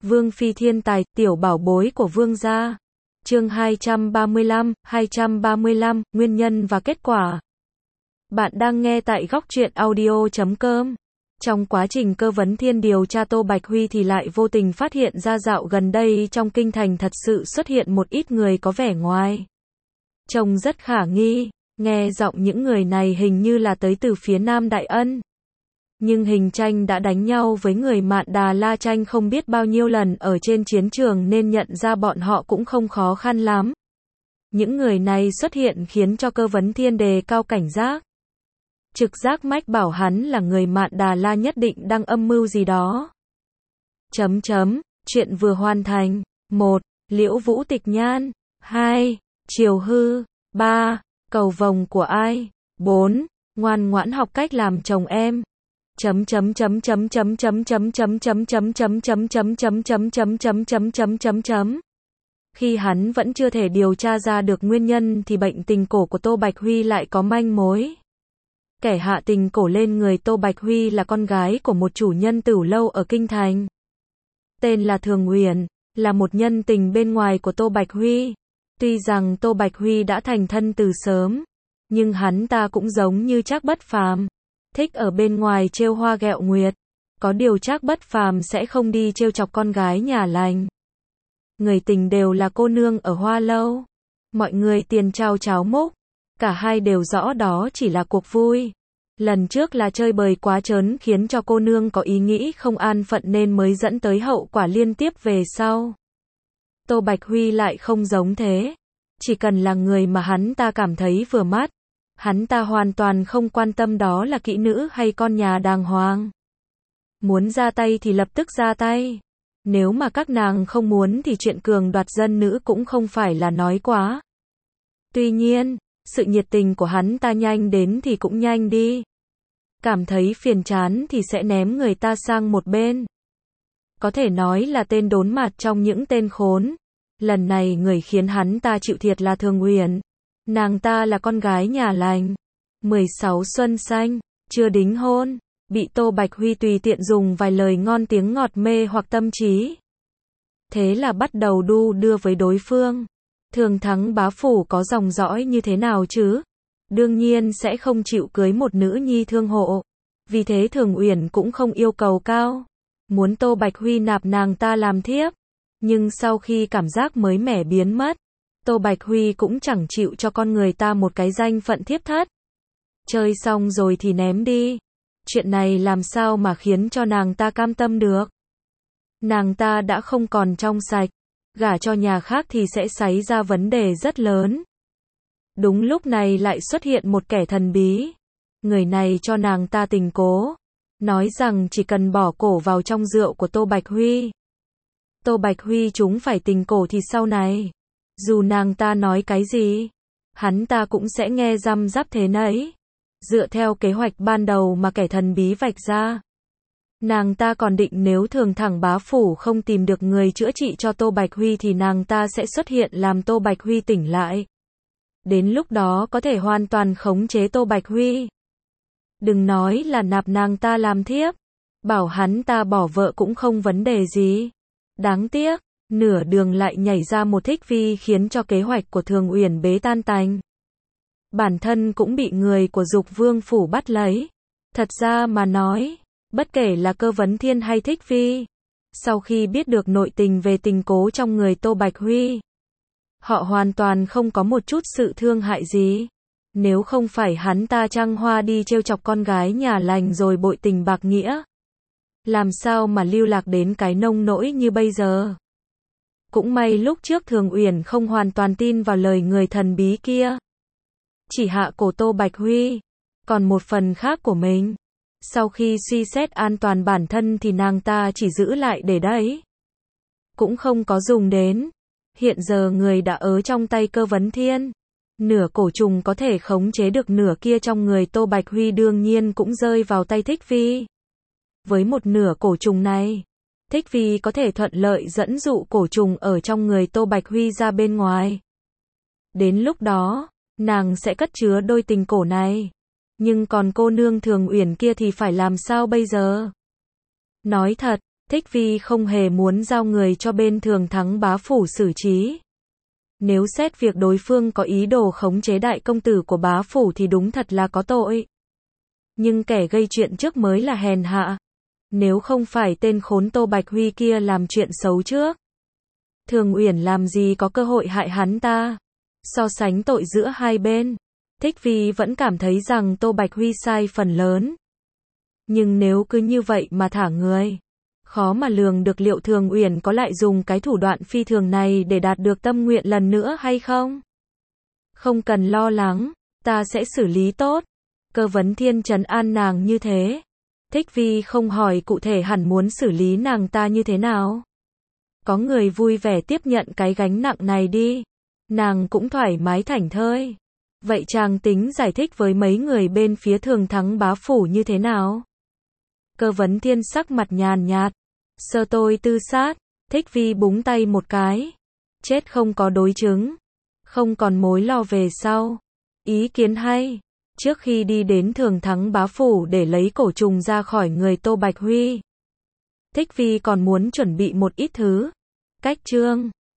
Vương phi thiên tài, tiểu bảo bối của vương gia. Chương 235, nguyên nhân và kết quả. Bạn đang nghe tại góc truyện audio.com. Trong quá trình cơ vấn thiên điều tra Tô Bạch Huy thì lại vô tình phát hiện ra dạo gần đây trong kinh thành thật sự xuất hiện một ít người có vẻ ngoài trông rất khả nghi. Nghe giọng những người này hình như là tới từ phía Nam Đại Ân. Nhưng Hình Tranh đã đánh nhau với người Mạn Đà La Tranh không biết bao nhiêu lần ở trên chiến trường nên nhận ra bọn họ cũng không khó khăn lắm. Những người này xuất hiện khiến cho cơ vấn thiên đề cao cảnh giác. Trực giác mách bảo hắn là người Mạn Đà La nhất định đang âm mưu gì đó. Chuyện vừa hoàn thành. 1. Liễu Vũ Tịch Nhan. 2. Triều Hư. 3. Cầu vồng của ai. 4. Ngoan ngoãn học cách làm chồng em. Khi hắn vẫn chưa thể điều tra ra được nguyên nhân thì bệnh tình cổ của Tô Bạch Huy lại có manh mối. Kẻ hạ tình cổ lên người Tô Bạch Huy là con gái của một chủ nhân tửu lâu ở Kinh Thành. Tên là Thường Uyển, là một nhân tình bên ngoài của Tô Bạch Huy. Tuy rằng Tô Bạch Huy đã thành thân từ sớm, nhưng hắn ta cũng giống như Trác Bất Phàm, thích ở bên ngoài trêu hoa ghẹo nguyệt. Có điều Trác Bất Phàm sẽ không đi trêu chọc con gái nhà lành. Người tình đều là cô nương ở Hoa Lâu. Mọi người tiền trao cháo múc. Cả hai đều rõ đó chỉ là cuộc vui. Lần trước là chơi bời quá trớn khiến cho cô nương có ý nghĩ không an phận nên mới dẫn tới hậu quả liên tiếp về sau. Tô Bạch Huy lại không giống thế. Chỉ cần là người mà hắn ta cảm thấy vừa mắt, hắn ta hoàn toàn không quan tâm đó là kỹ nữ hay con nhà đàng hoàng. Muốn ra tay thì lập tức ra tay. Nếu mà các nàng không muốn thì chuyện cường đoạt dân nữ cũng không phải là nói quá. Tuy nhiên, sự nhiệt tình của hắn ta nhanh đến thì cũng nhanh đi. Cảm thấy phiền chán thì sẽ ném người ta sang một bên. Có thể nói là tên đốn mặt trong những tên khốn. Lần này người khiến hắn ta chịu thiệt là Thường Uyển. Nàng ta là con gái nhà lành. 16 xuân xanh, chưa đính hôn. Bị Tô Bạch Huy tùy tiện dùng vài lời ngon tiếng ngọt mê hoặc tâm trí. Thế là bắt đầu đu đưa với đối phương. Thường Thắng bá phủ có dòng dõi như thế nào chứ? Đương nhiên sẽ không chịu cưới một nữ nhi thương hộ. Vì thế Thường Uyển cũng không yêu cầu cao. Muốn Tô Bạch Huy nạp nàng ta làm thiếp. Nhưng sau khi cảm giác mới mẻ biến mất, Tô Bạch Huy cũng chẳng chịu cho con người ta một cái danh phận thiếp thất. Chơi xong rồi thì ném đi. Chuyện này làm sao mà khiến cho nàng ta cam tâm được? Nàng ta đã không còn trong sạch. Gả cho nhà khác thì sẽ xảy ra vấn đề rất lớn. Đúng lúc này lại xuất hiện một kẻ thần bí. Người này cho nàng ta tình cố. Nói rằng chỉ cần bỏ cổ vào trong rượu của Tô Bạch Huy. Tô Bạch Huy chúng phải tình cổ thì sau này, dù nàng ta nói cái gì, hắn ta cũng sẽ nghe răm rắp thế nấy. Dựa theo kế hoạch ban đầu mà kẻ thần bí vạch ra, nàng ta còn định nếu Thường Thẳng bá phủ không tìm được người chữa trị cho Tô Bạch Huy thì nàng ta sẽ xuất hiện làm Tô Bạch Huy tỉnh lại. Đến lúc đó có thể hoàn toàn khống chế Tô Bạch Huy. Đừng nói là nạp nàng ta làm thiếp, bảo hắn ta bỏ vợ cũng không vấn đề gì. Đáng tiếc, nửa đường lại nhảy ra một Thích Phi khiến cho kế hoạch của Thường Uyển bế tan tành. Bản thân cũng bị người của Dục Vương phủ bắt lấy. Thật ra mà nói, bất kể là cơ vấn thiên hay Thích Phi, sau khi biết được nội tình về tình cố trong người Tô Bạch Huy, họ hoàn toàn không có một chút sự thương hại gì. Nếu không phải hắn ta trăng hoa đi trêu chọc con gái nhà lành rồi bội tình bạc nghĩa, làm sao mà lưu lạc đến cái nông nỗi như bây giờ. Cũng may lúc trước Thường Uyển không hoàn toàn tin vào lời người thần bí kia. Chỉ hạ cổ Tô Bạch Huy. Còn một phần khác của mình, sau khi suy xét an toàn bản thân thì nàng ta chỉ giữ lại để đấy. Cũng không có dùng đến. Hiện giờ người đã ở trong tay cơ vấn thiên. Nửa cổ trùng có thể khống chế được nửa kia trong người Tô Bạch Huy đương nhiên cũng rơi vào tay Thích Phi. Với một nửa cổ trùng này, Thích Phi có thể thuận lợi dẫn dụ cổ trùng ở trong người Tô Bạch Huy ra bên ngoài. Đến lúc đó, nàng sẽ cất chứa đôi tình cổ này. Nhưng còn cô nương Thường Uyển kia thì phải làm sao bây giờ? Nói thật, Thích Vi không hề muốn giao người cho bên Thường Thắng bá phủ xử trí. Nếu xét việc đối phương có ý đồ khống chế đại công tử của bá phủ thì đúng thật là có tội. Nhưng kẻ gây chuyện trước mới là hèn hạ. Nếu không phải tên khốn Tô Bạch Huy kia làm chuyện xấu trước, Thường Uyển làm gì có cơ hội hại hắn ta. So sánh tội giữa hai bên, Thích Vi vẫn cảm thấy rằng Tô Bạch Huy sai phần lớn. Nhưng nếu cứ như vậy mà thả người, khó mà lường được liệu Thường Uyển có lại dùng cái thủ đoạn phi thường này để đạt được tâm nguyện lần nữa hay không. Không cần lo lắng, ta sẽ xử lý tốt. Cơ Vấn Thiên trấn an nàng như thế. Thích Vi không hỏi cụ thể hẳn muốn xử lý nàng ta như thế nào. Có người vui vẻ tiếp nhận cái gánh nặng này đi. Nàng cũng thoải mái thảnh thơi. Vậy chàng tính giải thích với mấy người bên phía Thường Thắng bá phủ như thế nào? Cơ Vấn Thiên sắc mặt nhàn nhạt. Sơ tôi tư sát. Thích Vi búng tay một cái. Chết không có đối chứng. Không còn mối lo về sau. Ý kiến hay. Trước khi đi đến Thường Thắng bá phủ để lấy cổ trùng ra khỏi người Tô Bạch Huy, Thích Vi còn muốn chuẩn bị một ít thứ. Cách chương